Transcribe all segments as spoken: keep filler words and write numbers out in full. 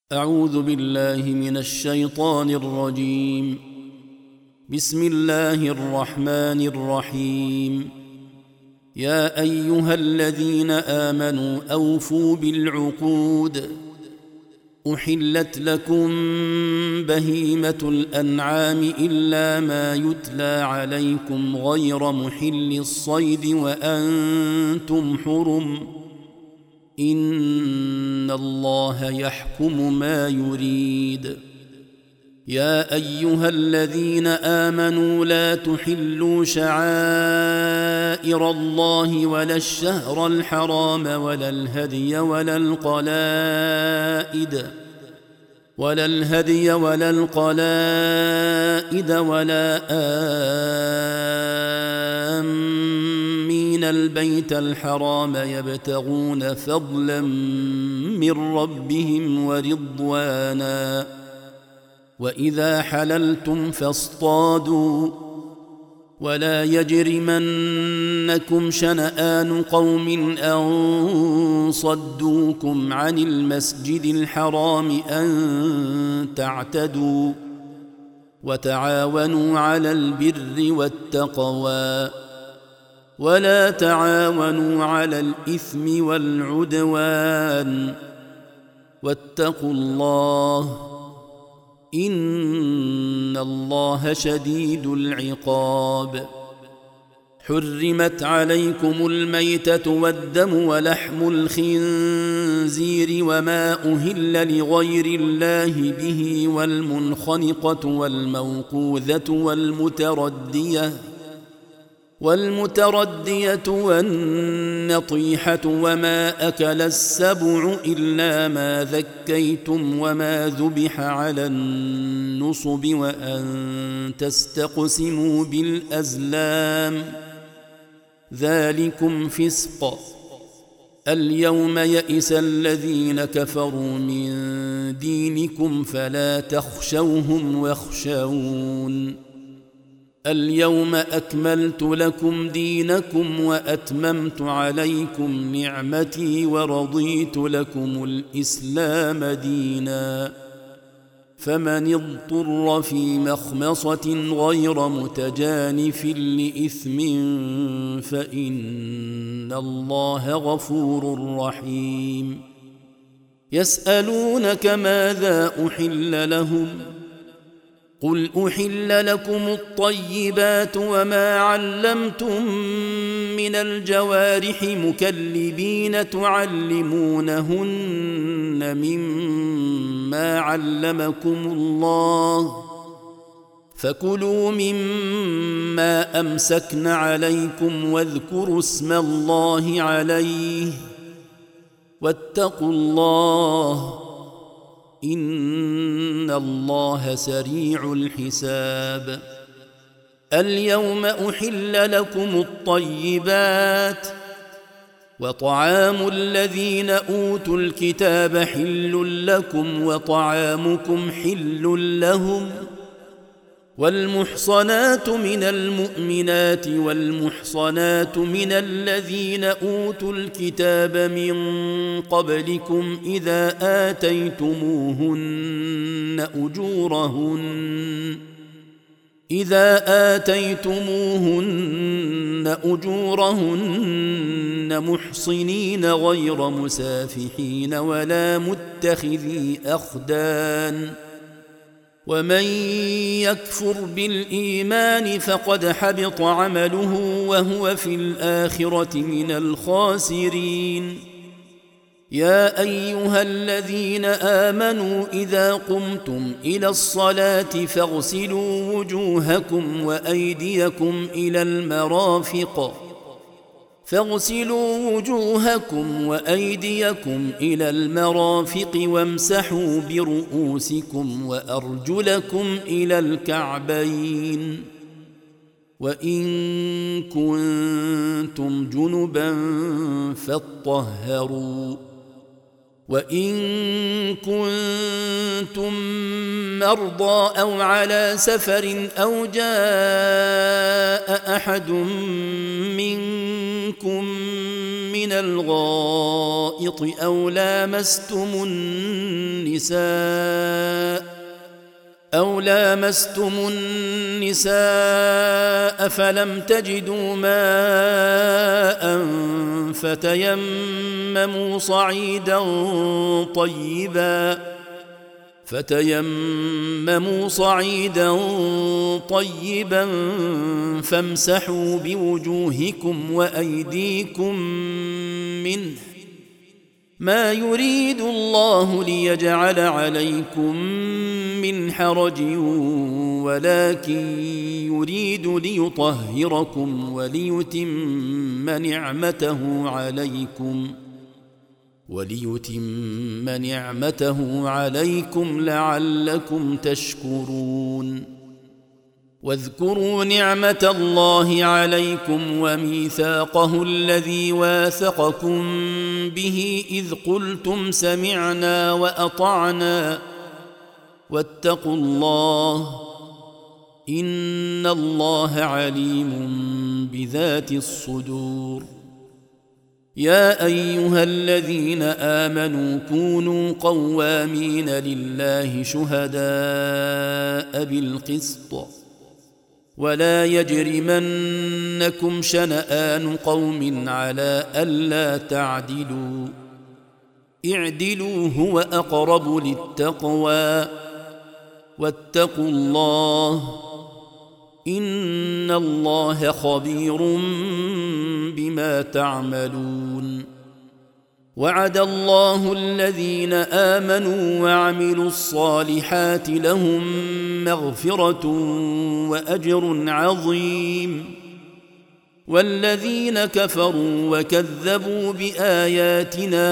أعوذ بالله من الشيطان الرجيم. بسم الله الرحمن الرحيم. يا أيها الذين آمنوا أوفوا بالعقود. أحلت لكم بهيمة الأنعام إلا ما يتلى عليكم غير محل الصيد وأنتم حرم. إن الله يحكم ما يريد. يا أيها الذين آمنوا لا تحلوا شعائر الله ولا الشهر الحرام ولا الهدي ولا القلائد ولا الهدي ولا القلائد ولا آمين البيت الحرام يبتغون فضلا من ربهم ورضوانا. وإذا حللتم فاصطادوا ولا يجرمنكم شنآن قوم أن صدوكم عن المسجد الحرام أن تعتدوا. وتعاونوا على البر والتقوى ولا تعاونوا على الإثم والعدوان. واتقوا الله إن الله شديد العقاب. حرمت عليكم الميتة والدم ولحم الخنزير وما أهل لغير الله به والمنخنقة والموقوذة والمتردية والمتردية والنطيحة وما أكل السبع إلا ما ذكيتم وما ذبح على النصب وأن تستقسموا بالأزلام ذلكم فسق. اليوم يئس الذين كفروا من دينكم فلا تخشوهم واخشون. اليوم أكملت لكم دينكم وأتممت عليكم نعمتي ورضيت لكم الإسلام دينا. فمن اضطر في مخمصة غير متجانف لإثم فإن الله غفور رحيم. يسألونك ماذا أحل لهم قل أحل لكم الطيبات وما علمتم من الجوارح مكلبين تعلمونهن مما علمكم الله فكلوا مما أمسكن عليكم واذكروا اسم الله عليه واتقوا الله إن الله سريع الحساب. اليوم أحل لكم الطيبات وطعام الذين أوتوا الكتاب حل لكم وطعامكم حل لهم. والمحصنات من المؤمنات والمحصنات من الذين أوتوا الكتاب من قبلكم إذا آتيتموهن أجورهن إذا آتيتموهن أجورهن محصنين غير مسافحين ولا متخذي أخدان. ومن يكفر بالإيمان فقد حبط عمله وهو في الآخرة من الخاسرين. يا أيها الذين آمنوا إذا قمتم إلى الصلاة فاغسلوا وجوهكم وأيديكم إلى المرافق فاغسلوا وجوهكم وأيديكم إلى المرافق وامسحوا برؤوسكم وأرجلكم إلى الكعبين. وإن كنتم جنبا فاطهروا وإن كنتم مرضى أو على سفر أو جاء أحد منكم من من الغائط أو لامستم النساء أو لامستم النساء فلم تجدوا ماء فتيمموا صعيدا طيبا فتيمموا صعيدا طيبا فامسحوا بوجوهكم وأيديكم منه ما يريد الله ليجعل عليكم من حرج ولكن يريد ليطهركم وليتم نعمته عليكم وليتم نعمته عليكم لعلكم تشكرون واذكروا نعمة الله عليكم وميثاقه الذي واثقكم به إذ قلتم سمعنا وأطعنا واتقوا الله إن الله عليم بذات الصدور يا أيها الذين آمنوا كونوا قوامين لله شهداء بالقسط ولا يجرمنكم شنآن قوم على ألا تعدلوا اعدلوا هو أقرب للتقوى واتقوا الله إن الله خبير بما تعملون وعد الله الذين آمنوا وعملوا الصالحات لهم مغفرة وأجر عظيم والذين كفروا وكذبوا بآياتنا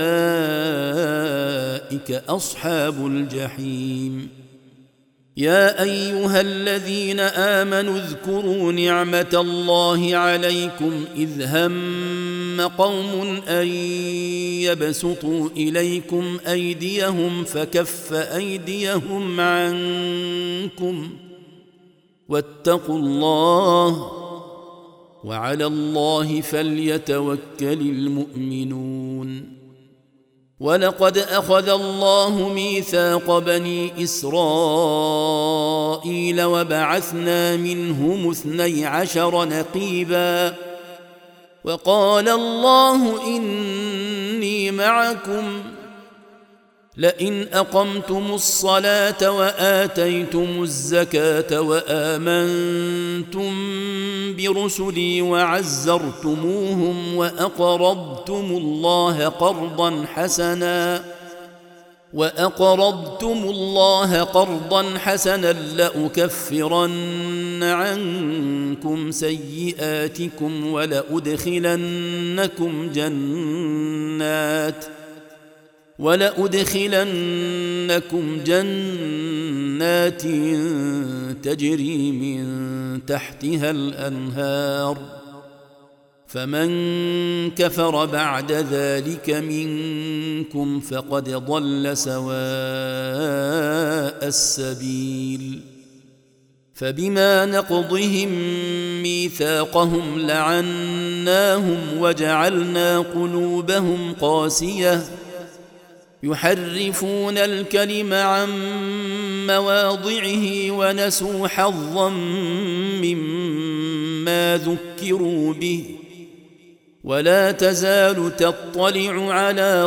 أولئك أصحاب الجحيم يا أيها الذين آمنوا اذكروا نعمة الله عليكم إذ هم قوم أن يبسطوا إليكم أيديهم فكف أيديهم عنكم واتقوا الله وعلى الله فليتوكل المؤمنون ولقد أخذ الله ميثاق بني إسرائيل وبعثنا منهم اثني عشر نقيبا وقال الله إني معكم لئن أقمتم الصلاة وآتيتم الزكاة وآمنتم برسلي وعزرتموهم وأقرضتم الله قرضا حسنا وأقرضتم الله قرضا حسنا لأكفرن عنكم سيئاتكم ولأدخلنكم جنات ولأدخلنكم جنات تجري من تحتها الأنهار فمن كفر بعد ذلك منكم فقد ضل سواء السبيل فبما نقضهم ميثاقهم لعناهم وجعلنا قلوبهم قاسية يحرفون الكلم عن مواضعه ونسوا حظا مما ذكروا به ولا تزال تطلع على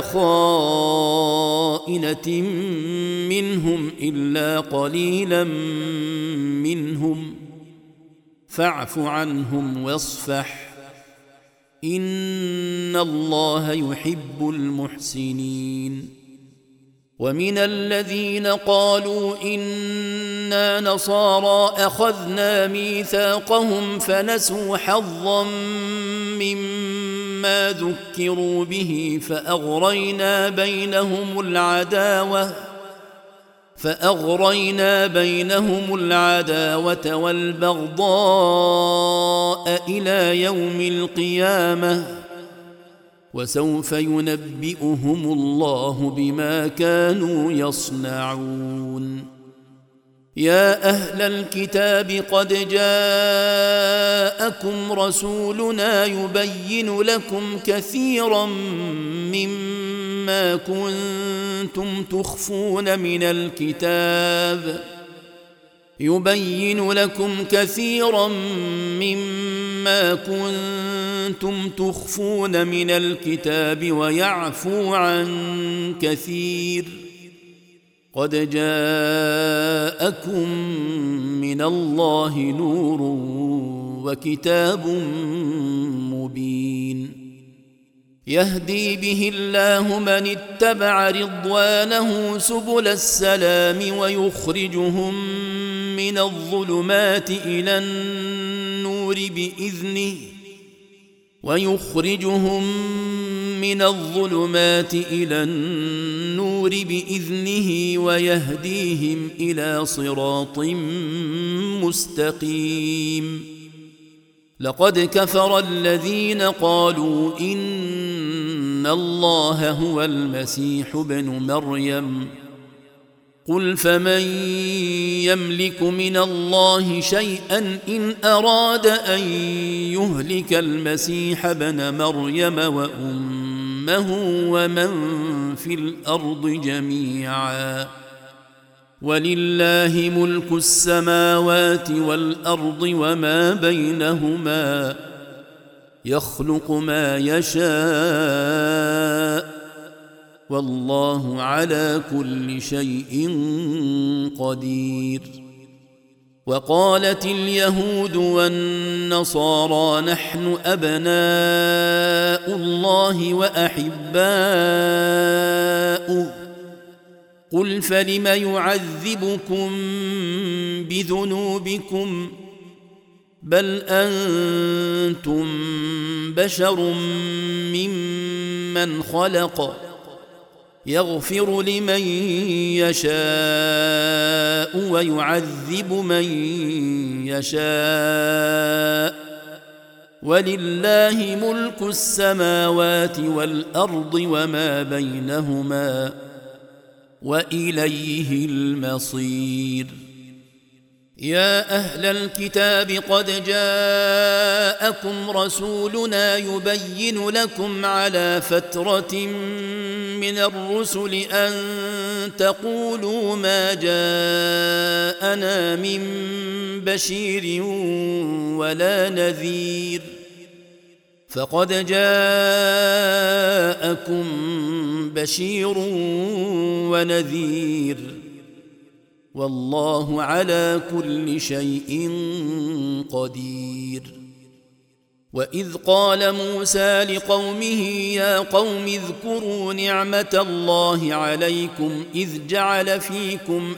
خائنة منهم إلا قليلا منهم فاعف عنهم واصفح إن الله يحب المحسنين ومن الذين قالوا إنا نصارى أخذنا ميثاقهم فنسوا حظا مما ذكروا به فأغرينا بينهم العداوة فأغرينا بينهم العداوة والبغضاء إلى يوم القيامة وسوف ينبئهم الله بما كانوا يصنعون يا أهل الكتاب قد جاءكم رسولنا يبين لكم كثيرا مما كنتم تخفون من الكتاب يبين لكم كثيرا مما كنتم تخفون من الكتاب ويعفو عن كثير قد جاءكم من الله نور وكتاب مبين يهدي به الله من اتبع رضوانه سبل السلام ويخرجهم من الظلمات إلى النور بإذنه ويخرجهم من الظلمات إلى النور بإذنه ويهديهم إلى صراط مستقيم لقد كفر الذين قالوا إن الله هو المسيح ابن مريم قل فمن يملك من الله شيئا إن أراد أن يهلك المسيح ابن مريم وأمه ومن في الأرض جميعا ولله ملك السماوات والأرض وما بينهما يخلق ما يشاء والله على كل شيء قدير وقالت اليهود والنصارى نحن أبناء الله وأحباؤه قل فلم يعذبكم بذنوبكم بل أنتم بشر ممن خلق يغفر لمن يشاء ويعذب من يشاء ولله ملك السماوات والأرض وما بينهما وإليه المصير يا أهل الكتاب قد جاءكم رسولنا يبين لكم على فترة من الرسل أن تقولوا ما جاءنا من بشير ولا نذير فقد جاءكم بشير ونذير والله على كل شيء قدير وإذ قال موسى لقومه يا قوم اذكروا نعمة الله عليكم إذ جعل فيكم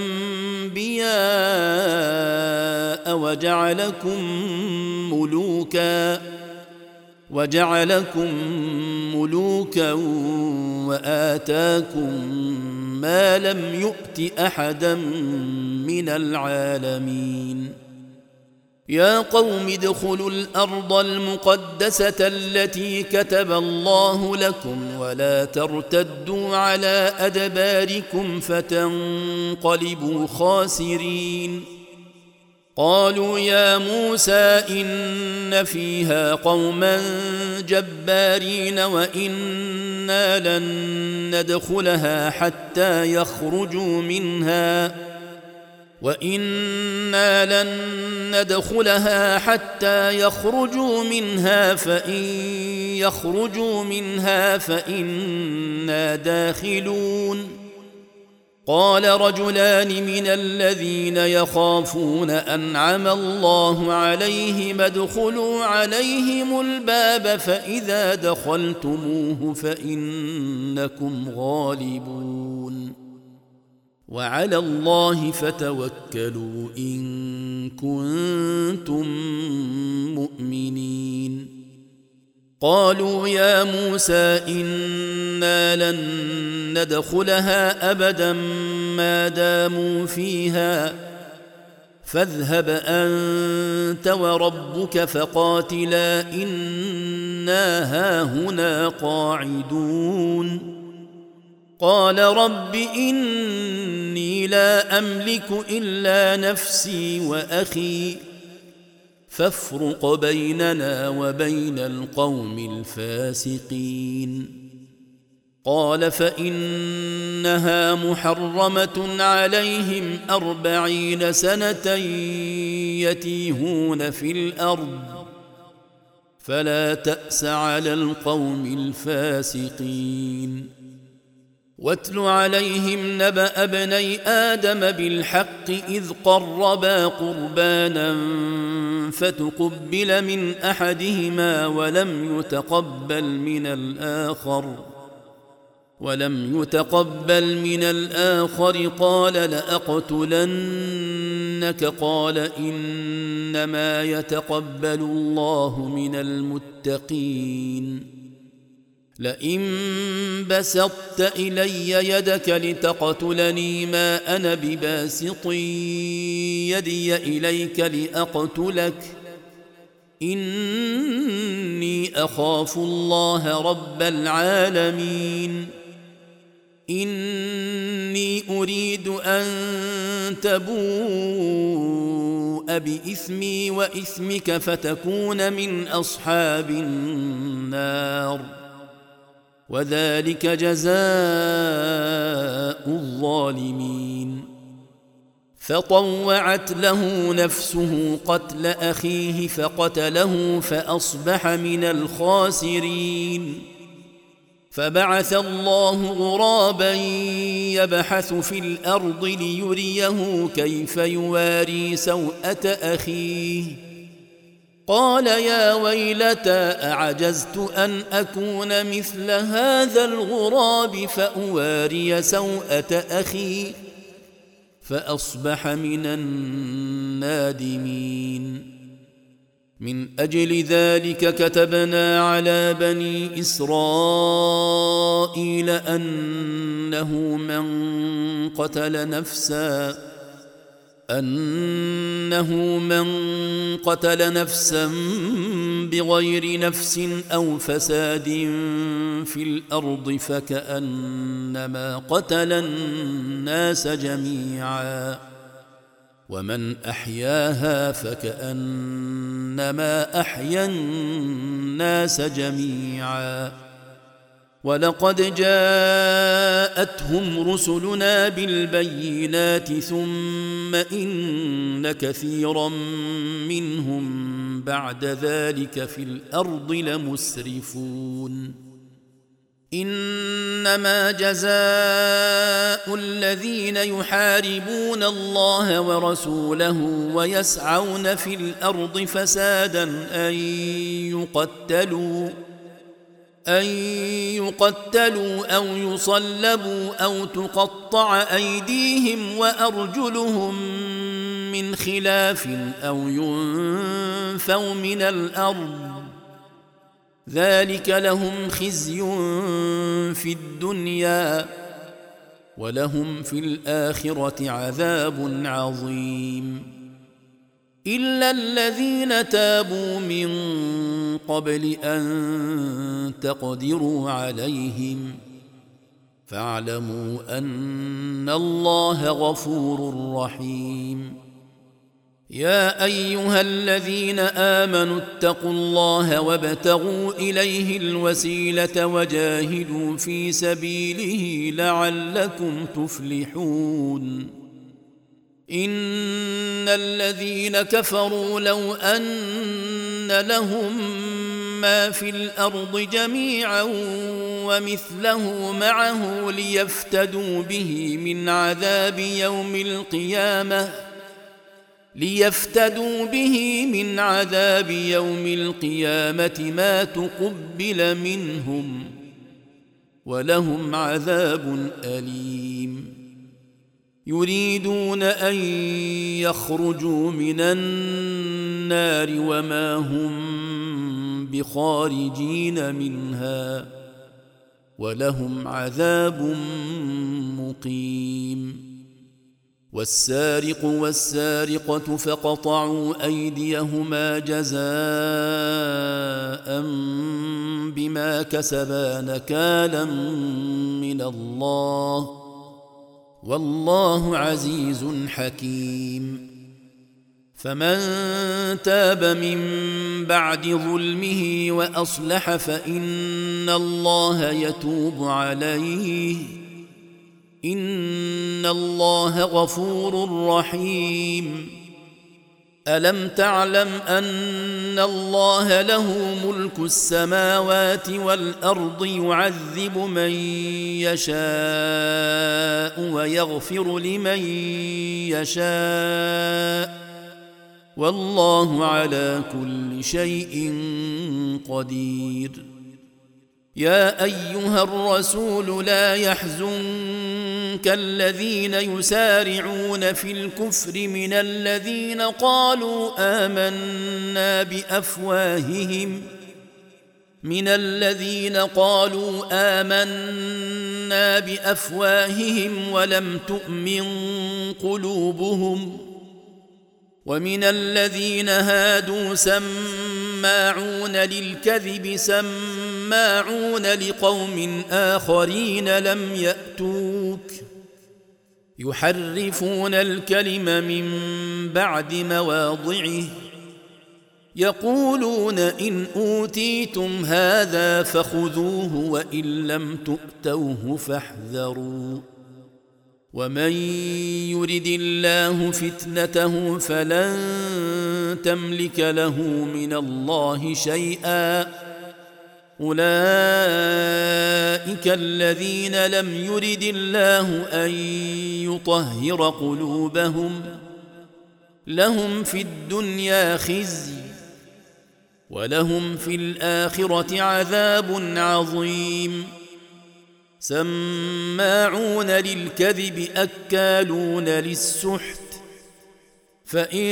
أنبياء وجعلكم ملوكا وجعلكم ملوكا وآتاكم ما لم يؤت أحدا من العالمين يا قوم ادخلوا الأرض المقدسة التي كتب الله لكم ولا ترتدوا على أدباركم فتنقلبوا خاسرين قالوا يا موسى إن فيها قوما جبارين وإنا لن ندخلها حتى يخرجوا منها وإنا لن ندخلها حتى يخرجوا منها فإن يخرجوا منها فإنا داخلون قال رجلان من الذين يخافون أنعم الله عليهم ادخلوا عليهم الباب فإذا دخلتموه فإنكم غالبون وعلى الله فتوكلوا إن كنتم مؤمنين قالوا يا موسى إنا لن ندخلها أبدا ما داموا فيها فاذهب أنت وربك فقاتلا إنا هاهنا قاعدون قال رب إني لا أملك إلا نفسي وأخي فافرق بيننا وبين القوم الفاسقين. قال فإنها محرمة عليهم أربعين سنة يتيهون في الأرض فلا تأس على القوم الفاسقين. واتل عليهم نبأ ابني آدم بالحق إذ قربا قربانا فتقبل من أحدهما ولم يتقبل من الآخر ولم يتقبل من الآخر قال لأقتلنك قال إنما يتقبل الله من المتقين. لئن بسطت إلي يدك لتقتلني ما أنا بباسط يدي إليك لأقتلك إني أخاف الله رب العالمين. إني أريد أن تبوء بإثمي وإثمك فتكون من أصحاب النار وذلك جزاء الظالمين. فطوعت له نفسه قتل أخيه فقتله فأصبح من الخاسرين. فبعث الله غرابا يبحث في الأرض ليريه كيف يواري سوءة أخيه قال يا ويلتى أعجزت أن أكون مثل هذا الغراب فأواري سوءة أخي فأصبح من النادمين. من أجل ذلك كتبنا على بني إسرائيل أنه من قتل نفسا أنه من قتل نفسا بغير نفس أو فساد في الأرض فكأنما قتل الناس جميعا ومن أحياها فكأنما أحيا الناس جميعا. ولقد جاءتهم رسلنا بالبينات ثم إن كثيرا منهم بعد ذلك في الأرض لمسرفون. إنما جزاء الذين يحاربون الله ورسوله ويسعون في الأرض فسادا أن يقتلوا أن يقتلوا أو يصلبوا أو تقطع أيديهم وأرجلهم من خلاف أو ينفوا من الأرض ذلك لهم خزي في الدنيا ولهم في الآخرة عذاب عظيم. إلا الذين تابوا من قبل أن تقدروا عليهم فاعلموا أن الله غفور رحيم. يا أيها الذين آمنوا اتقوا الله وابتغوا إليه الوسيلة وجاهدوا في سبيله لعلكم تفلحون. إن الذين كفروا لو أن لهم ما في الأرض جميعا ومثله معه ليفتدوا به من عذاب يوم القيامة ليفتدوا به من عذاب يوم القيامة ما تقبل منهم ولهم عذاب أليم. يريدون أن يخرجوا من النار وما هم بخارجين منها ولهم عذاب مقيم. والسارق والسارقة فقطعوا أيديهما جزاء بما كسبا نكالا من الله والله عزيز حكيم. فمن تاب من بعد ظلمه وأصلح فإن الله يتوب عليه، إن الله غفور رحيم. ألم تعلم أن الله له ملك السماوات والأرض يعذب من يشاء ويغفر لمن يشاء، والله على كل شيء قدير. يا أيها الرسول لا يحزنك الذين يسارعون في الكفر من الذين قالوا آمنا بأفواههم من الذين قالوا آمنا بأفواههم ولم تؤمن قلوبهم، ومن الذين هادوا سماعون للكذب سماعون لقوم آخرين لم يأتوك، يحرفون الكلم من بعد مواضعه، يقولون إن أوتيتم هذا فخذوه وإن لم تؤتوه فاحذروا، ومن يرد الله فتنته فلن تملك له من الله شيئا، أولئك الذين لم يرد الله أن يطهر قلوبهم، لهم في الدنيا خزي ولهم في الآخرة عذاب عظيم. سماعون للكذب أكالون للسحت، فإن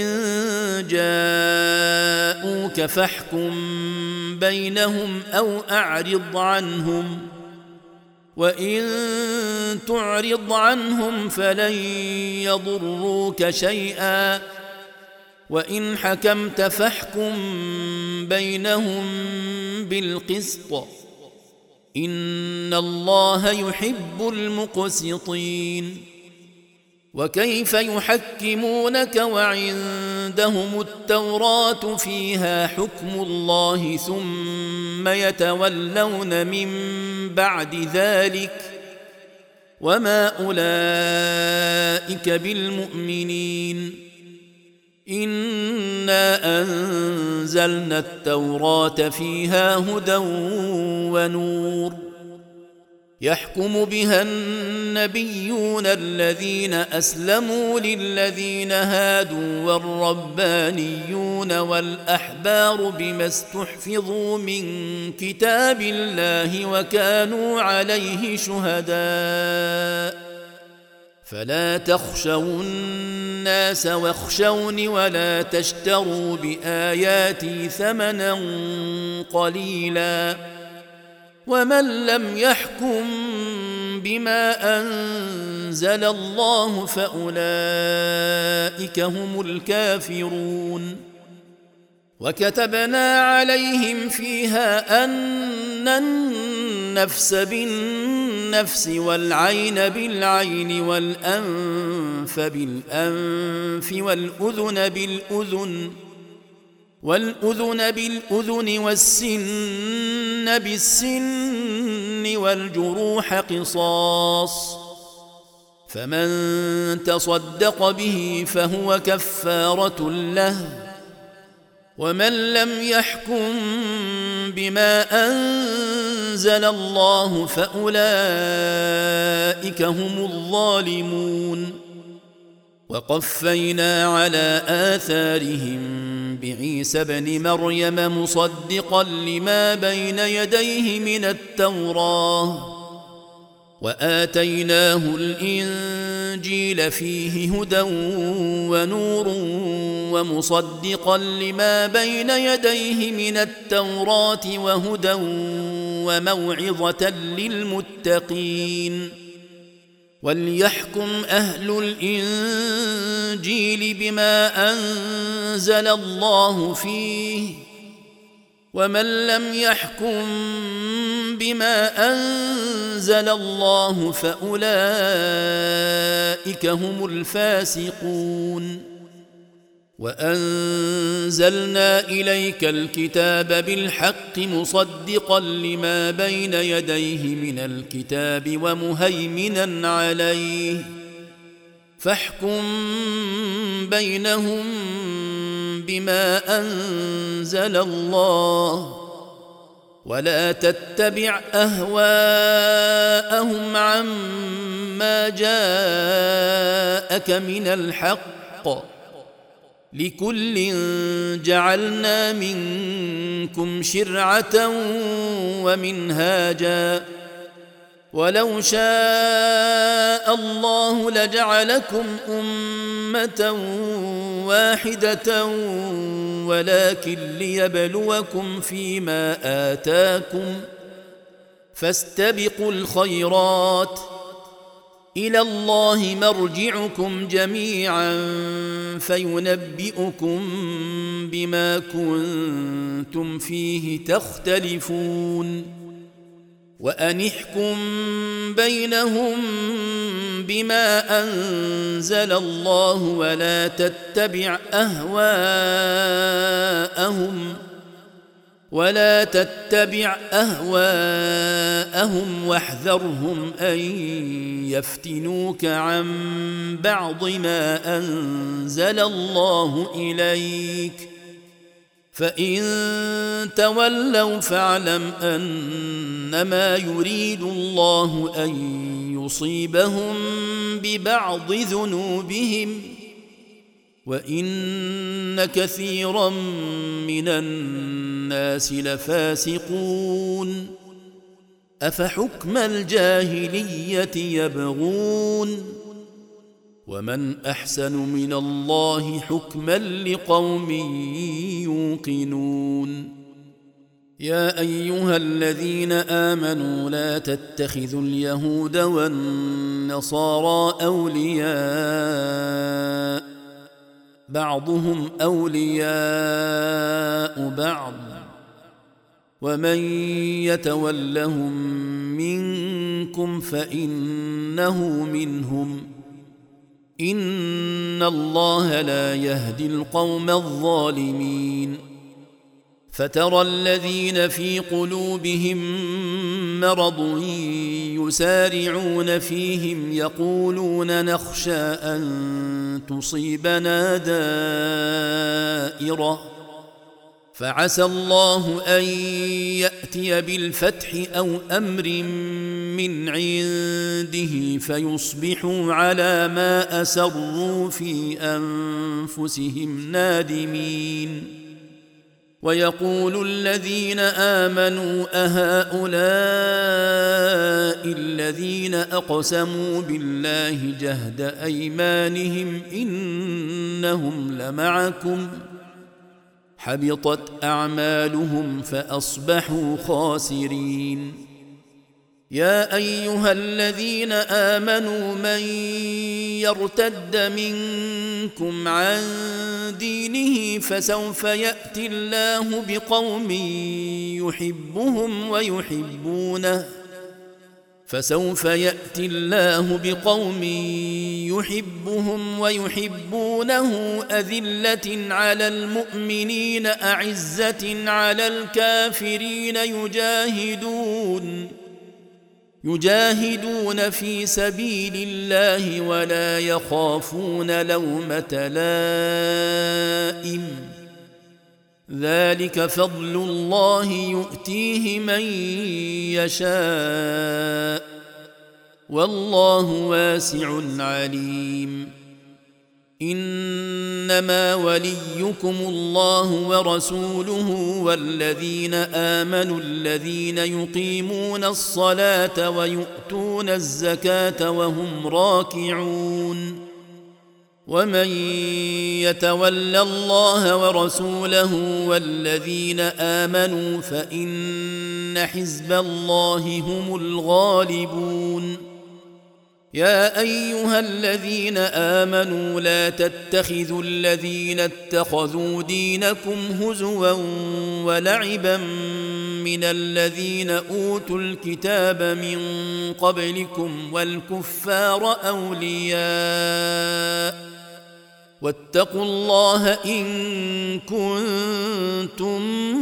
جاءوك فاحكم بينهم أو أعرض عنهم، وإن تعرض عنهم فلن يضروك شيئا، وإن حكمت فاحكم بينهم بالقسط، إن الله يحب المقسطين. وكيف يحكمونك وعندهم التوراة فيها حكم الله ثم يتولون من بعد ذلك، وما أولئك بالمؤمنين. إنا أنزلنا التوراة فيها هدى ونور، يحكم بها النبيون الذين أسلموا للذين هادوا والربانيون والأحبار بما استحفظوا من كتاب الله وكانوا عليه شهداء، فلا تخشوا الناس واخشوني ولا تشتروا بآياتي ثمنا قليلا، ومن لم يحكم بما أنزل الله فأولئك هم الكافرون. وكتبنا عليهم فيها أن النفس بالنفس والعين بالعين والأنف بالأنف والأذن بالأذن والأذن بالأذن والسن بالسن والجروح قصاص، فمن تصدق به فهو كفارة له، ومن لم يحكم بما أنزل الله فأولئك هم الظالمون. وقفينا على آثارهم بعيسى ابن مريم مصدقا لما بين يديه من التوراة، وآتيناه الإنجيل فيه هدى ونور ومصدقا لما بين يديه من التوراة وهدى وموعظة للمتقين. وليحكم أهل الإنجيل بما أنزل الله فيه، ومن لم يحكم بما أنزل الله فأولئك هم الفاسقون وأنزلنا إليك الكتاب بالحق مصدقا لما بين يديه من الكتاب ومهيمنا عليه فاحكم بينهم بما أنزل الله ولا تتبع أهواءهم عما جاءك من الحق لكل جعلنا منكم شرعة ومنهاجا ولو شاء الله لجعلكم أمة واحدة ولكن ليبلوكم فيما آتاكم فاستبقوا الخيرات إلى الله مرجعكم جميعا فينبئكم بما كنتم فيه تختلفون وأن احكم بينهم بما أنزل الله ولا تتبع أهواءهم ولا تتبع أهواءهم واحذرهم أن يفتنوك عن بعض ما أنزل الله إليك فإن تولوا فاعلم أنما يريد الله أن يصيبهم ببعض ذنوبهم وإن كثيرا من الناس لفاسقون أفحكم الجاهلية يبغون ومن أحسن من الله حكما لقوم يوقنون يا أيها الذين آمنوا لا تتخذوا اليهود والنصارى أولياء بعضهم أولياء بعض ومن يتولهم منكم فإنه منهم إن الله لا يهدي القوم الظالمين فترى الذين في قلوبهم مرض يسارعون فيهم يقولون نخشى أن تصيبنا دائرة فعسى الله أن يأتي بالفتح أو أمر من عنده فيصبحوا على ما أسروا في أنفسهم نادمين ويقول الذين آمنوا أهؤلاء الذين أقسموا بالله جهد أيمانهم إنهم لمعكم حبطت أعمالهم فأصبحوا خاسرين يا أيها الذين آمنوا من يرتد منكم عن دينه فسوف يأتي الله بقوم يحبهم ويحبونه فسوف يأتي الله بقوم يحبهم ويحبونه أذلة على المؤمنين أعزة على الكافرين يجاهدون يجاهدون في سبيل الله ولا يخافون لومة لائم ذلك فضل الله يؤتيه من يشاء والله واسع عليم إنما وليكم الله ورسوله والذين آمنوا الذين يقيمون الصلاة ويؤتون الزكاة وهم راكعون ومن يتول الله ورسوله والذين آمنوا فإن حزب الله هم الغالبون يا أيها الذين آمنوا لا تتخذوا الذين اتخذوا دينكم هزوا ولعبا من الذين أوتوا الكتاب من قبلكم والكفار أولياء واتقوا الله إن كنتم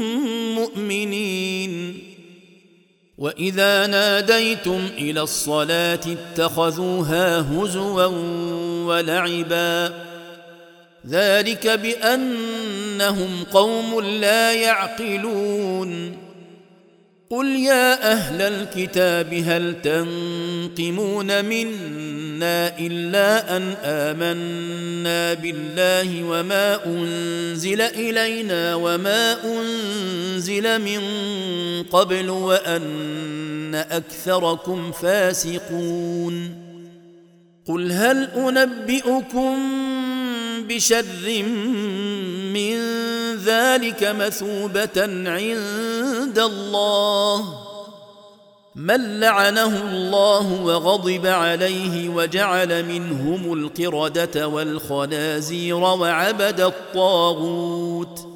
مؤمنين. وإذا ناديتم إلى الصلاة اتخذوها هزوا ولعبا ذلك بأنهم قوم لا يعقلون. قل يا أهل الكتاب هل تنقمون منا إلا أن آمنا بالله وما أنزل إلينا وما أنزل من قبل وأن أكثركم فاسقون. قل هل أنبئكم بشر من ذلك مثوبة عند الله من لعنه الله وغضب عليه وجعل منهم القردة والخنازير وعبد الطاغوت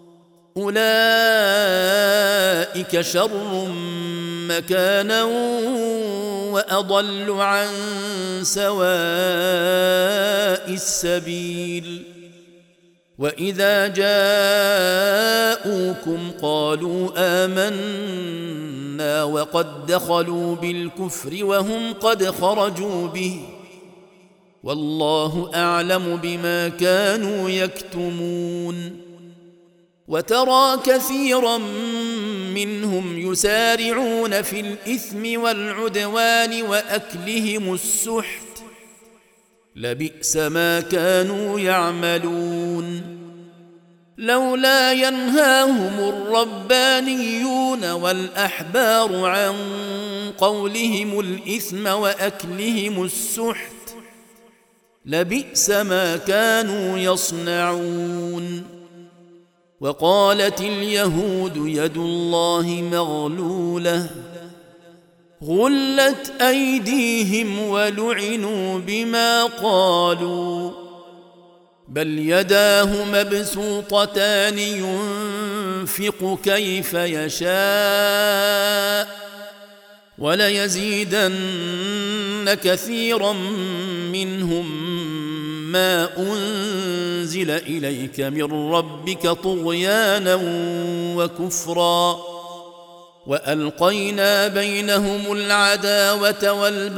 أولئك شر مكانا وأضل عن سواء السبيل. وإذا جاءوكم قالوا آمنا وقد دخلوا بالكفر وهم قد خرجوا به والله أعلم بما كانوا يكتمون. وترى كثيرا منهم يسارعون في الإثم والعدوان وأكلهم السحت لبئس ما كانوا يعملون. لولا ينهاهم الربانيون والأحبار عن قولهم الإثم وأكلهم السحت لبئس ما كانوا يصنعون. وقالت اليهود يد الله مغلولة غلت أيديهم ولعنوا بما قالوا بل يداه مبسوطتان ينفق كيف يشاء وليزيدن كثيرا منهم ما أنزل إليك من ربك طغيانا وكفرا وألقينا بينهم العداوة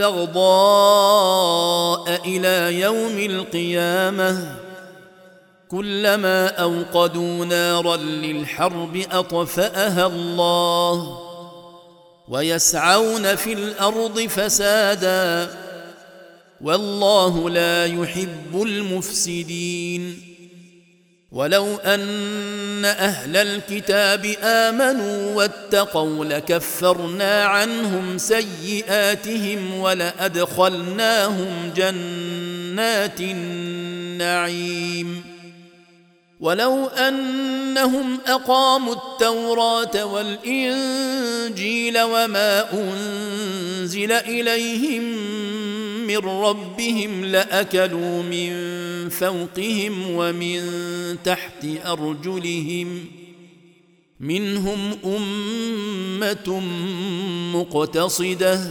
والبغضاء إلى يوم القيامة كلما أوقدوا نارا للحرب أطفأها الله ويسعون في الأرض فسادا والله لا يحب المفسدين. ولو أن أهل الكتاب آمنوا واتقوا لكفرنا عنهم سيئاتهم ولأدخلناهم جنات النعيم. ولو أنهم أقاموا التوراة والإنجيل وما أنزل إليهم من ربهم لأكلوا من فوقهم ومن تحت أرجلهم منهم أمة مقتصدة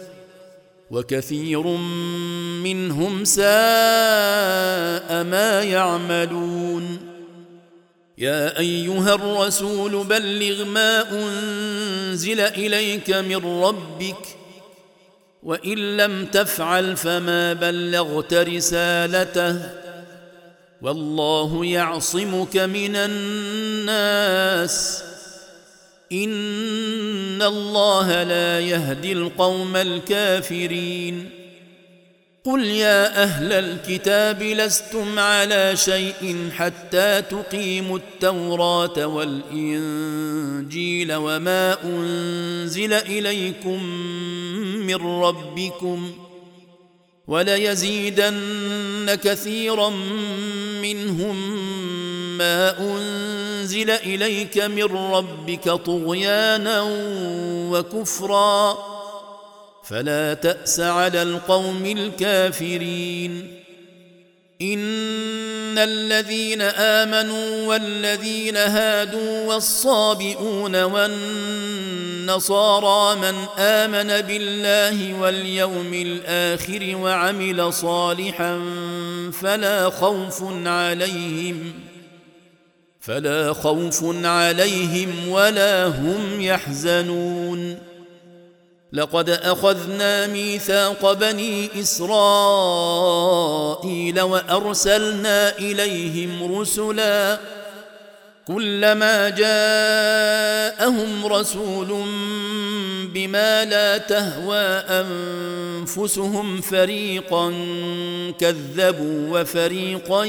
وكثير منهم ساء ما يعملون. يا أيها الرسول بلغ ما أنزل إليك من ربك وإن لم تفعل فما بلغت رسالته والله يعصمك من الناس إن الله لا يهدي القوم الكافرين. قل يا أهل الكتاب لستم على شيء حتى تقيموا التوراة والإنجيل وما أنزل إليكم من ربكم وليزيدن كثيرا منهم ما أنزل إليك من ربك طغيانا وكفرا فلا تأس على القوم الكافرين إن الذين آمنوا والذين هادوا والصابئون والنصارى من آمن بالله واليوم الآخر وعمل صالحا فلا خوف عليهم فلا خوف عليهم ولا هم يحزنون لقد أخذنا ميثاق بني إسرائيل وأرسلنا إليهم رسلا كلما جاءهم رسول بما لا تهوى أنفسهم فريقا كذبوا وفريقا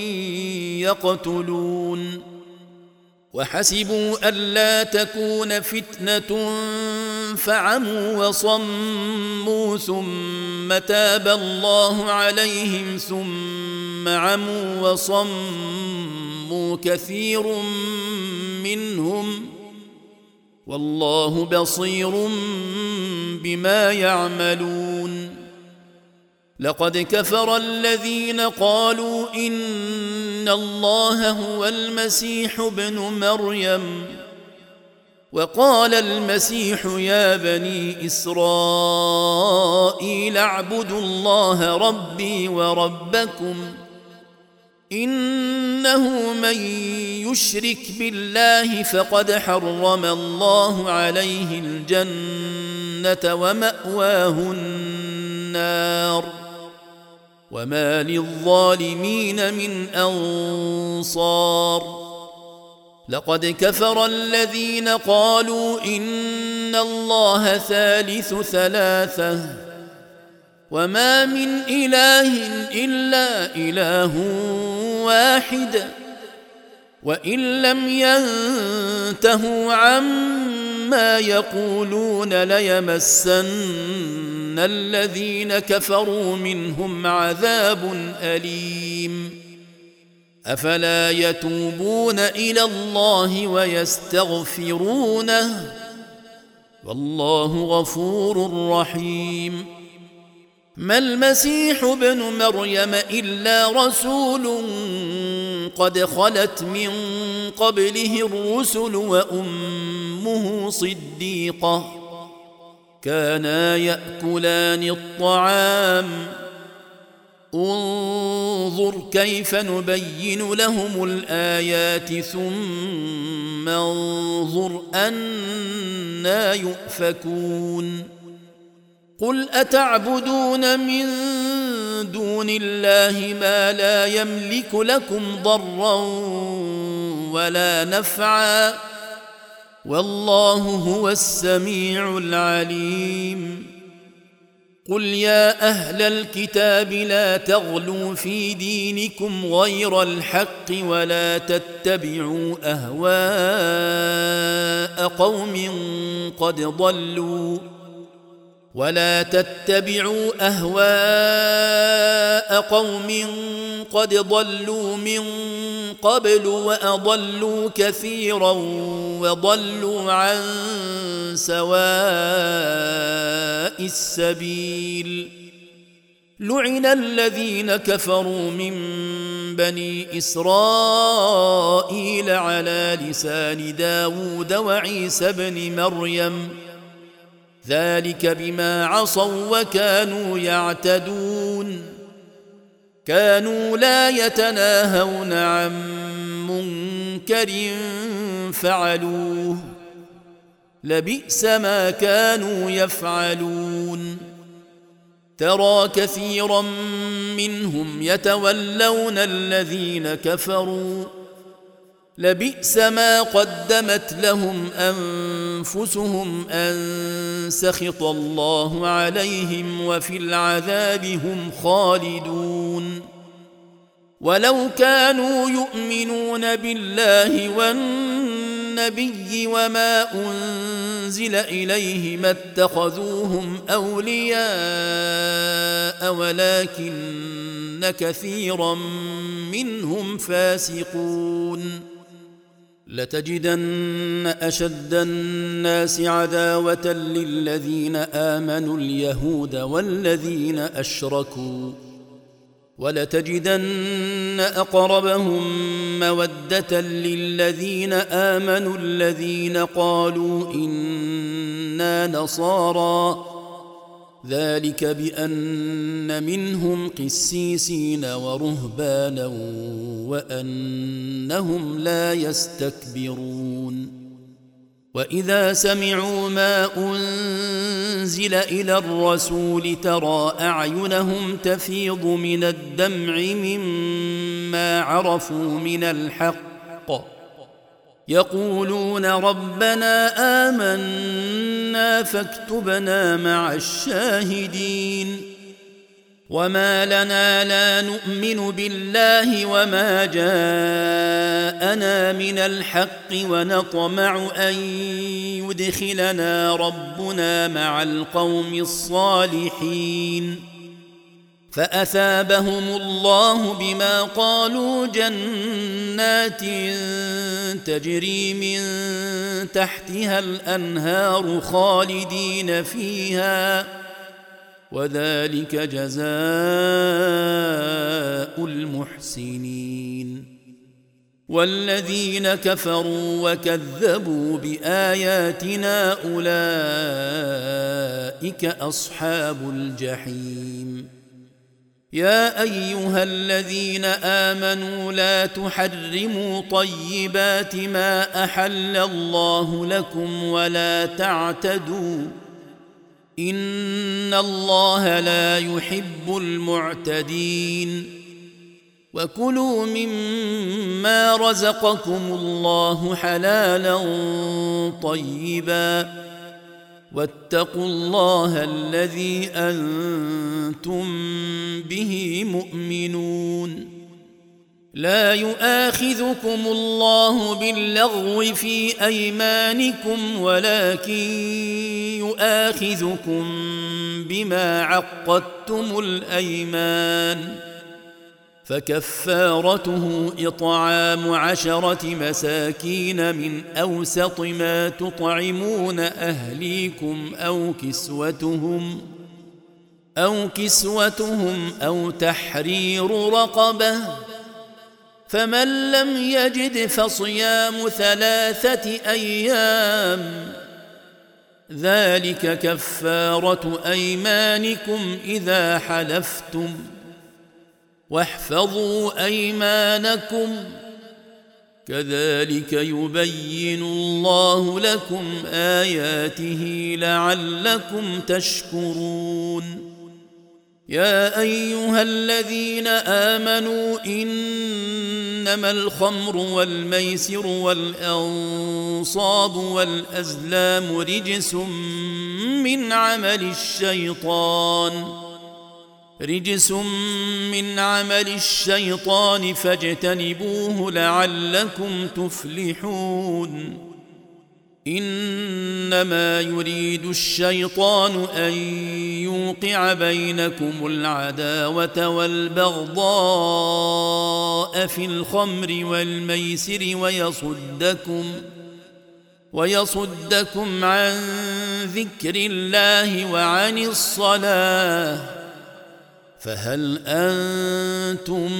يقتلون وحسبوا ألا تكون فتنة فعموا وصموا ثم تاب الله عليهم ثم عموا وصموا كثير منهم والله بصير بما يعملون لقد كفر الذين قالوا إن الله هو المسيح ابن مريم وقال المسيح يا بني إسرائيل اعبدوا الله ربي وربكم إنه من يشرك بالله فقد حرم الله عليه الجنة ومأواه النار وما للظالمين من أنصار لقد كفر الذين قالوا إن الله ثالث ثلاثة وما من إله إلا إله واحد وإن لم ينتهوا عما يقولون ليمسن الذين كفروا منهم عذاب أليم أفلا يتوبون إلى الله ويستغفرونه والله غفور رحيم ما المسيح ابن مريم إلا رسول قد خلت من قبله الرسل وأمه صديقة كانا يأكلان الطعام انظر كيف نبين لهم الآيات ثم انظر أنى يؤفكون قل أتعبدون من دون الله ما لا يملك لكم ضرا ولا نفعا والله هو السميع العليم قل يا أهل الكتاب لا تغلوا في دينكم غير الحق ولا تتبعوا أهواء قوم قد ضلوا ولا تتبعوا أهواء قوم قد ضلوا من قبل وأضلوا كثيرا وضلوا عن سواء السبيل لعن الذين كفروا من بني إسرائيل على لسان داود وعيسى بن مريم ذلك بما عصوا وكانوا يعتدون كانوا لا يتناهون عن منكر فعلوه لبئس ما كانوا يفعلون ترى كثيرا منهم يتولون الذين كفروا لبئس ما قدمت لهم أنفسهم أن سخط الله عليهم وفي العذاب هم خالدون ولو كانوا يؤمنون بالله والنبي وما أنزل إليه ما اتخذوهم أولياء ولكن كثيرا منهم فاسقون لتجدن أشد الناس عداوة للذين آمنوا اليهود والذين أشركوا، ولتجدن أقربهم مودة للذين آمنوا الذين قالوا إنا نصارى، ذلك بأن منهم قسيسين ورهبانا وأنهم لا يستكبرون. وإذا سمعوا ما أنزل إلى الرسول ترى أعينهم تفيض من الدمع مما عرفوا من الحق، يقولون ربنا آمنا فاكتبنا مع الشاهدين. وما لنا لا نؤمن بالله وما جاءنا من الحق ونطمع أن يدخلنا ربنا مع القوم الصالحين، فأثابهم الله بما قالوا جنات تجري من تحتها الأنهار خالدين فيها، وذلك جزاء المحسنين. والذين كفروا وكذبوا بآياتنا أولئك أصحاب الجحيم. يا أيها الذين آمنوا لا تحرموا طيبات ما أحل الله لكم ولا تعتدوا، إن الله لا يحب المعتدين. وكلوا مما رزقكم الله حلالا طيبا، واتقوا الله الذي أنتم به مؤمنون. لا يؤاخذكم الله باللغو في أيمانكم ولكن يؤاخذكم بما عقدتم الأيمان، فكفارته إطعام عشرة مساكين من أوسط ما تطعمون أهليكم أو كسوتهم أو كسوتهم أو تحرير رقبة، فمن لم يجد فصيام ثلاثة أيام، ذلك كفارة أيمانكم إذا حلفتم، واحفظوا أيمانكم، كذلك يبين الله لكم آياته لعلكم تشكرون. يا أيها الذين آمنوا إنما الخمر والميسر والأنصاب والأزلام رجس من عمل الشيطان رجس من عمل الشيطان فاجتنبوه لعلكم تفلحون. إنما يريد الشيطان أن يوقع بينكم العداوة والبغضاء في الخمر والميسر ويصدكم ويصدكم عن ذكر الله وعن الصلاة، فهل أنتم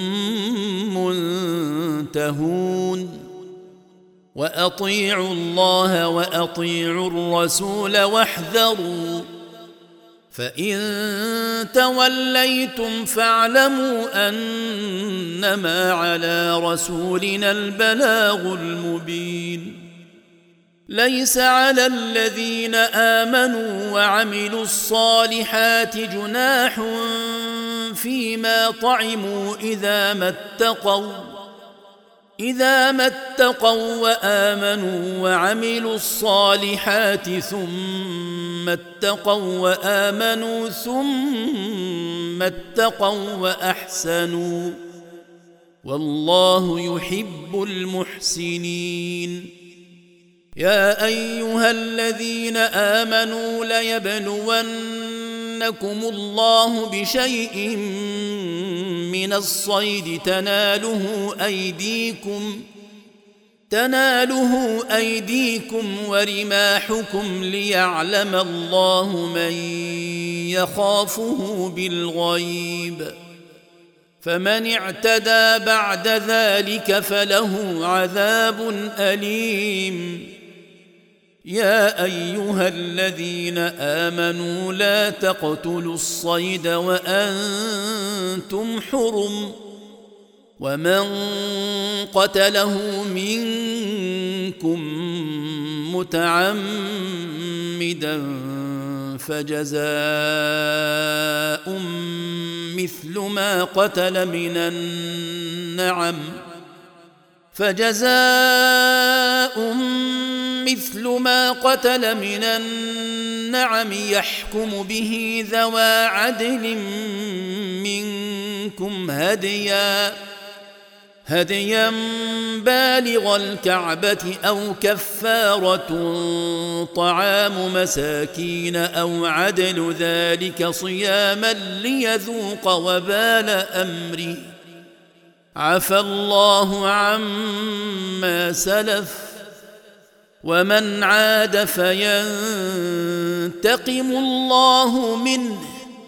منتهون؟ وأطيعوا الله وأطيعوا الرسول واحذروا، فإن توليتم فاعلموا أنما على رسولنا البلاغ المبين. ليس على الذين آمنوا وعملوا الصالحات جناح فيما طعموا إذا ما اتقوا إذا ما اتقوا وآمنوا وعملوا الصالحات ثم اتقوا وآمنوا ثم اتقوا وأحسنوا، والله يحب المحسنين. يا أيها الذين آمنوا ليبلونكم الله بشيء من الصيد تناله أيديكم تناله أيديكم ورماحكم ليعلم الله من يخافه بالغيب، فمن اعتدى بعد ذلك فله عذاب أليم. يا أيها الذين آمنوا لا تقتلوا الصيد وأنتم حرم، ومن قتله منكم متعمدا فجزاء مثل ما قتل من النعم فجزاء مثل ما قتل من النعم يحكم به ذوى عدل منكم هديا هديا بالغ الكعبة أو كفارة طعام مساكين أو عدل ذلك صياما ليذوق وبال أمره، عفى الله عما سلف، ومن عاد فينتقم الله منه،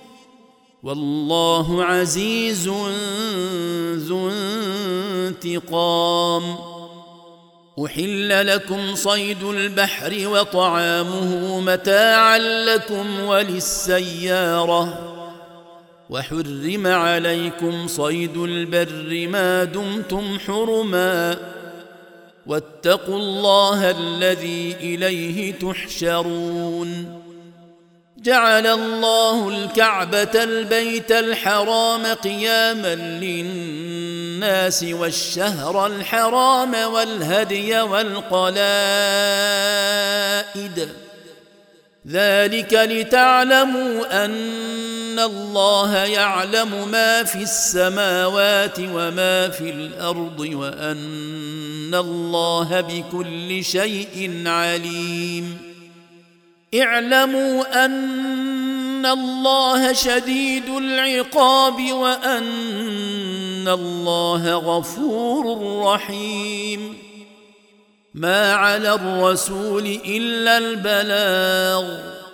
والله عزيز ذو انتقام. أحل لكم صيد البحر وطعامه متاعا لكم وللسيارة، وحرم عليكم صيد البر ما دمتم حرما، واتقوا الله الذي إليه تحشرون. جعل الله الكعبة البيت الحرام قياما للناس والشهر الحرام والهدي والقلائد، ذلك لتعلموا أن الله يعلم ما في السماوات وما في الأرض وأن الله بكل شيء عليم. اعلموا أن الله شديد العقاب وأن الله غفور رحيم. ما على الرسول إلا البلاغ،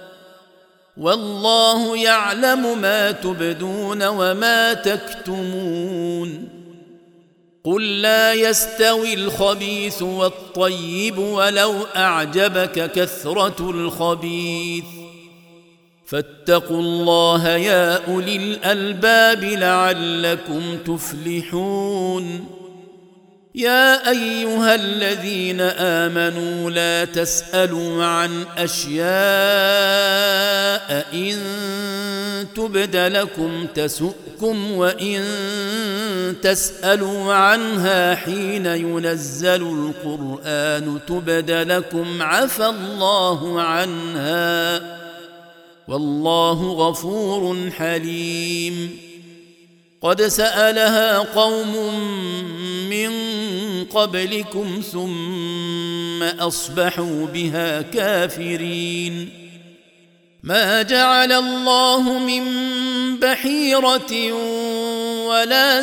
والله يعلم ما تبدون وما تكتمون. قل لا يستوي الخبيث والطيب ولو أعجبك كثرة الخبيث، فاتقوا الله يا أولي الألباب لعلكم تفلحون. يا أيها الذين آمنوا لا تسألوا عن أشياء إن تبد لكم تسؤكم، وإن تسألوا عنها حين ينزل القرآن تبد لكم عفى الله عنها، والله غفور حليم. قد سألها قوم من قبلكم ثم أصبحوا بها كافرين. ما جعل الله من بحيرة ولا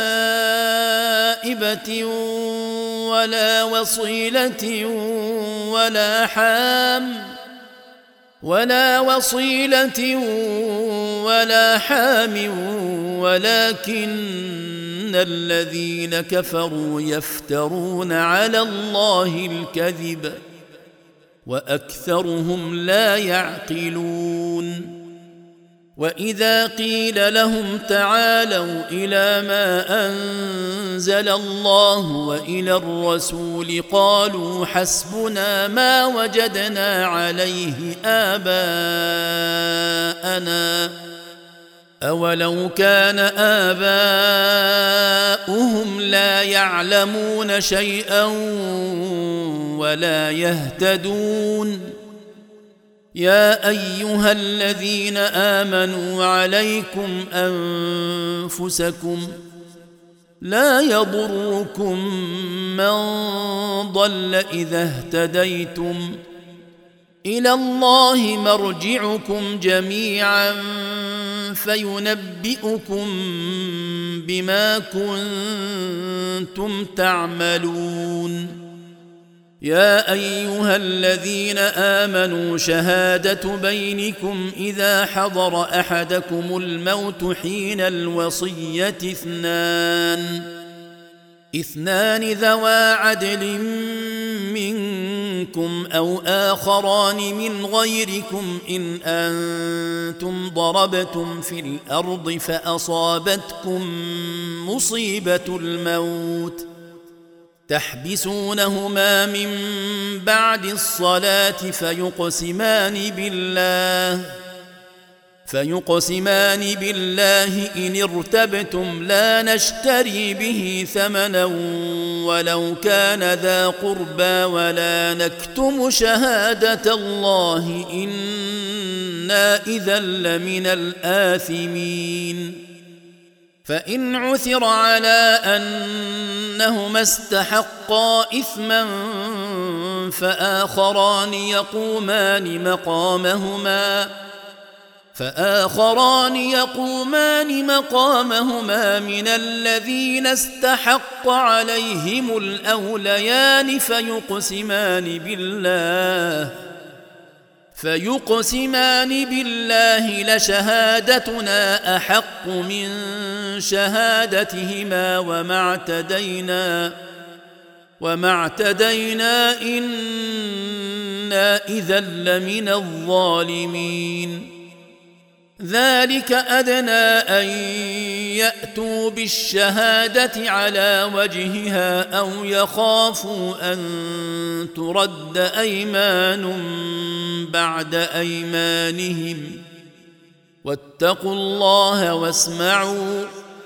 سائبة ولا وصيلة ولا حام ولا وصيلة ولا حام ولكن الذين كفروا يفترون على الله الكذب وأكثرهم لا يعقلون. وإذا قيل لهم تعالوا إلى ما أنزل الله وإلى الرسول قالوا حسبنا ما وجدنا عليه آباءنا، أولو كان آباؤهم لا يعلمون شيئا ولا يهتدون. يا أيها الذين آمنوا عليكم أنفسكم لا يضركم من ضل إذا اهتديتم، إلى الله مرجعكم جميعا فينبئكم بما كنتم تعملون. يا أيها الذين آمنوا شهادة بينكم إذا حضر أحدكم الموت حين الوصية اثنان اثنان ذوا عدل منكم أو آخران من غيركم إن أنتم ضربتم في الأرض فأصابتكم مصيبة الموت تحبسونهما من بعد الصلاة فيقسمان بالله فيقسمان بالله إن ارتبتم لا نشتري به ثمنا ولو كان ذا قربى ولا نكتم شهادة الله إنا إذا لمن الآثمين فإن عثر على أنهما استحقا إثما فآخران يقومان مقامهما فآخران يقومان مقامهما من الذين استحق عليهم الأوليان فيقسمان بالله فيقسمان بالله لشهادتنا أحق من شهادتهما وما اعتدينا وما اعتدينا إنا إذا لمن الظالمين ذلك أدنى أن يأتوا بالشهادة على وجهها أو يخافوا أن ترد أيمان بعد أيمانهم واتقوا الله واسمعوا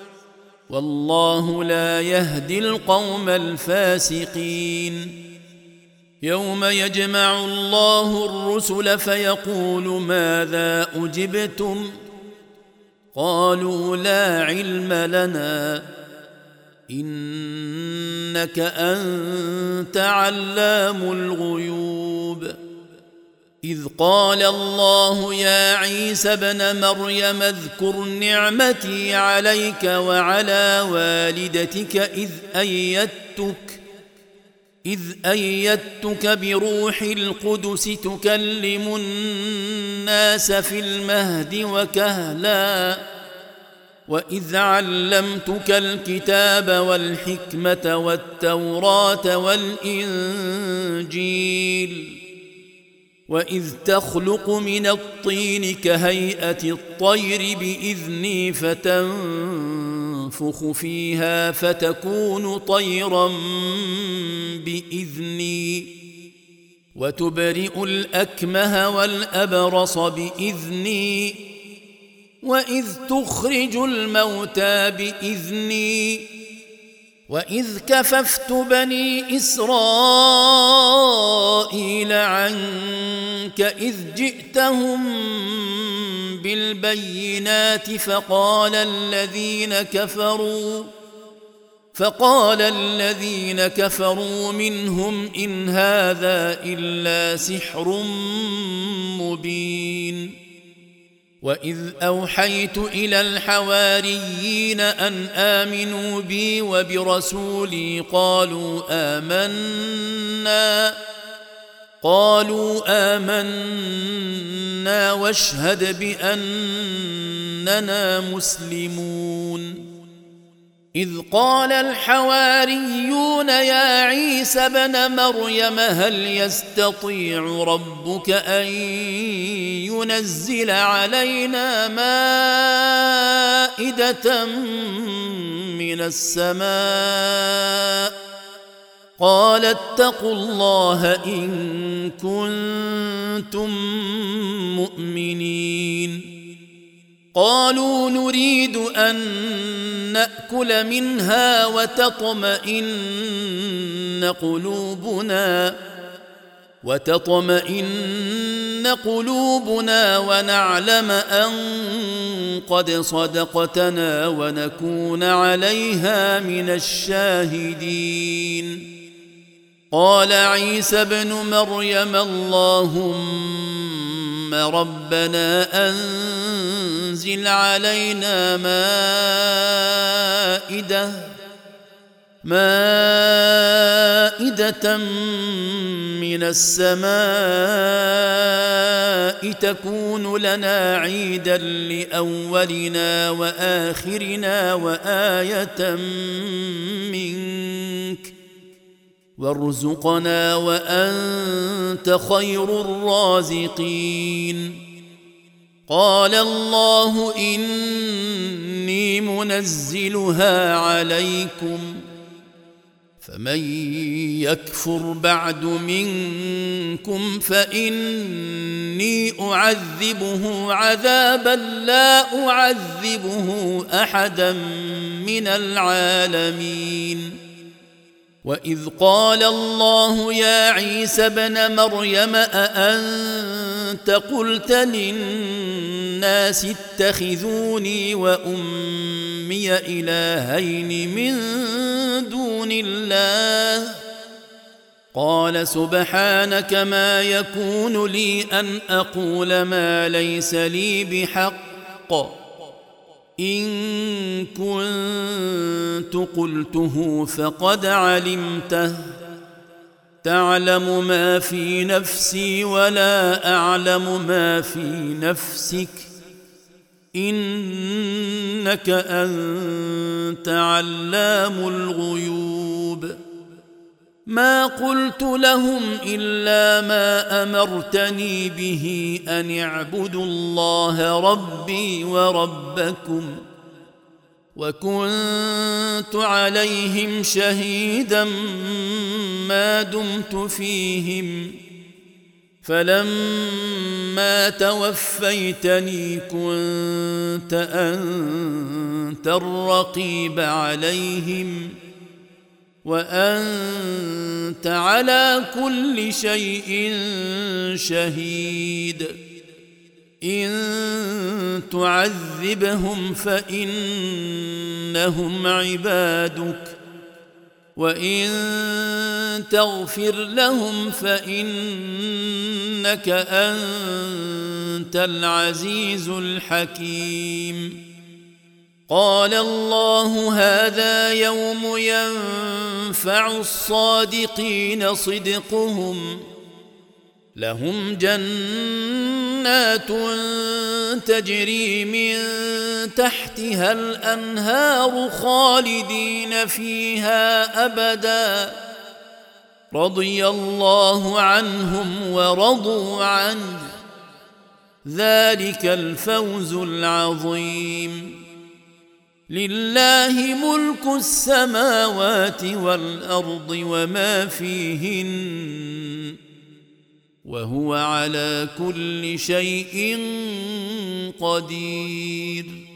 والله لا يهدي القوم الفاسقين يوم يجمع الله الرسل فيقول ماذا أجبتم قالوا لا علم لنا إنك أنت علام الغيوب إذ قال الله يا عيسى ابن مريم اذكر نعمتي عليك وعلى والدتك إذ أيدتك إذ أيدتك بروح القدس تكلم الناس في المهد وكهلا وإذ علمتك الكتاب والحكمة والتوراة والإنجيل وإذ تخلق من الطين كهيئة الطير بإذني فتنفخ فيها فتكون طيرا بإذني وتبرئ الأكمه والأبرص بإذني وإذ تخرج الموتى بإذني وإذ كففت بني إسرائيل عنك إذ جئتهم بالبينات فقال الذين كفروا فقال الذين كفروا منهم إن هذا إلا سحر مبين وإذ أوحيت إلى الحواريين أن آمنوا بي وبرسولي قالوا آمنا قالوا آمنا واشهد بأننا مسلمون إذ قال الحواريون يا عيسى ابن مريم هل يستطيع ربك أن ينزل علينا مائدة من السماء قال اتقوا الله إن كنتم مؤمنين قالوا نريد أن نأكل منها وتطمئن قلوبنا وتطمئن قلوبنا ونعلم أن قد صدقتنا ونكون عليها من الشاهدين قال عيسى ابن مريم اللهم ربنا أنزل علينا مائدة مائدة من السماء تكون لنا عيدا لأولنا وآخرنا وآية منك وارزقنا وأنت خير الرازقين. قال الله إني منزلها عليكم فمن يكفر بعد منكم فإني أعذبه عذابا لا أعذبه أحدا من العالمين. وإذ قال الله يا عيسى ابن مريم أأنت قلت للناس اتخذوني وأمي إلهين من دون الله قال سبحانك ما يكون لي أن أقول ما ليس لي بحق إن كنت قلته فقد علمته تعلم ما في نفسي ولا أعلم ما في نفسك إنك أنت علام الغيوب. ما قلت لهم إلا ما أمرتني به أن اعبدوا الله ربي وربكم وكنت عليهم شهيدا ما دمت فيهم فلما توفيتني كنت أنت الرقيب عليهم وأنت على كل شيء شهيد. إن تعذبهم فإنهم عبادك وإن تغفر لهم فإنك أنت العزيز الحكيم. قال الله هذا يوم ينفع الصادقين صدقهم لهم جنات تجري من تحتها الأنهار خالدين فيها أبدا رضي الله عنهم ورضوا عنه ذلك الفوز العظيم. لله ملك السماوات والأرض وما فيهن وهو على كل شيء قدير.